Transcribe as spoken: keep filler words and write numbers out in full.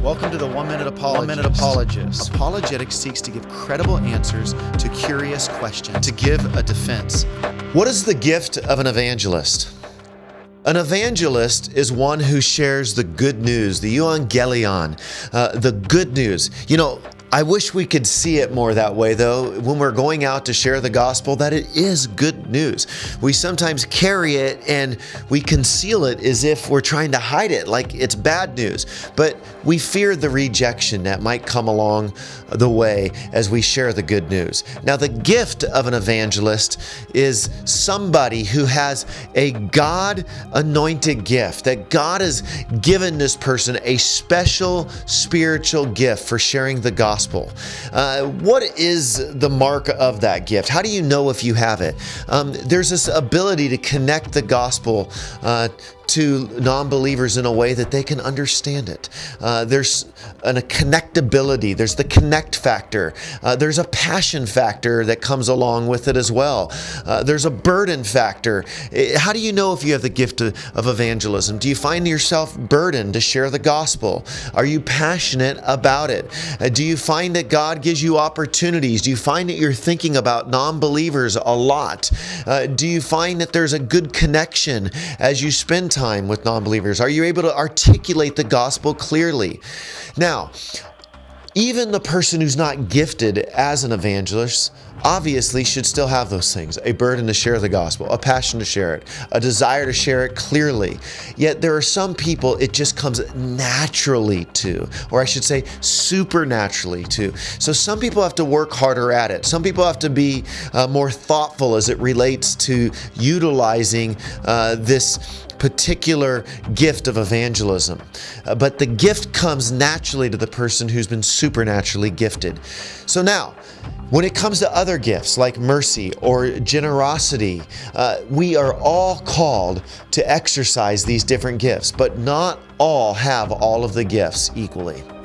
Welcome to the One Minute Apologist. One Minute Apologist. Apologetics seeks to give credible answers to curious questions, to give a defense. What is the gift of an evangelist? An evangelist is one who shares the good news, the euangelion, uh, the good news. You know, I wish we could see it more that way, though, when we're going out to share the gospel, that it is good news. We sometimes carry it and we conceal it as if we're trying to hide it, like it's bad news. But we fear the rejection that might come along the way as we share the good news. Now, the gift of an evangelist is somebody who has a God-anointed gift, that God has given this person a special spiritual gift for sharing the gospel. Uh, what is the mark of that gift? How do you know if you have it? Um, there's this ability to connect the gospel uh, to non-believers in a way that they can understand it. Uh, there's an, a connectability. There's the connect factor. Uh, there's a passion factor that comes along with it as well. Uh, there's a burden factor. How do you know if you have the gift of, of evangelism? Do you find yourself burdened to share the gospel? Are you passionate about it? Uh, do you find that God gives you opportunities? Do you find that you're thinking about non-believers a lot? Uh, do you find that there's a good connection as you spend time time with non-believers? Are you able to articulate the gospel clearly? Now, even the person who's not gifted as an evangelist obviously should still have those things: a burden to share the gospel, a passion to share it, a desire to share it clearly. Yet there are some people it just comes naturally to, or I should say supernaturally to. So some people have to work harder at it. Some people have to be uh, more thoughtful as it relates to utilizing uh, this particular gift of evangelism. Uh, but the gift comes naturally to the person who's been supernaturally gifted. So now, when it comes to other gifts like mercy or generosity, uh, we are all called to exercise these different gifts, but not all have all of the gifts equally.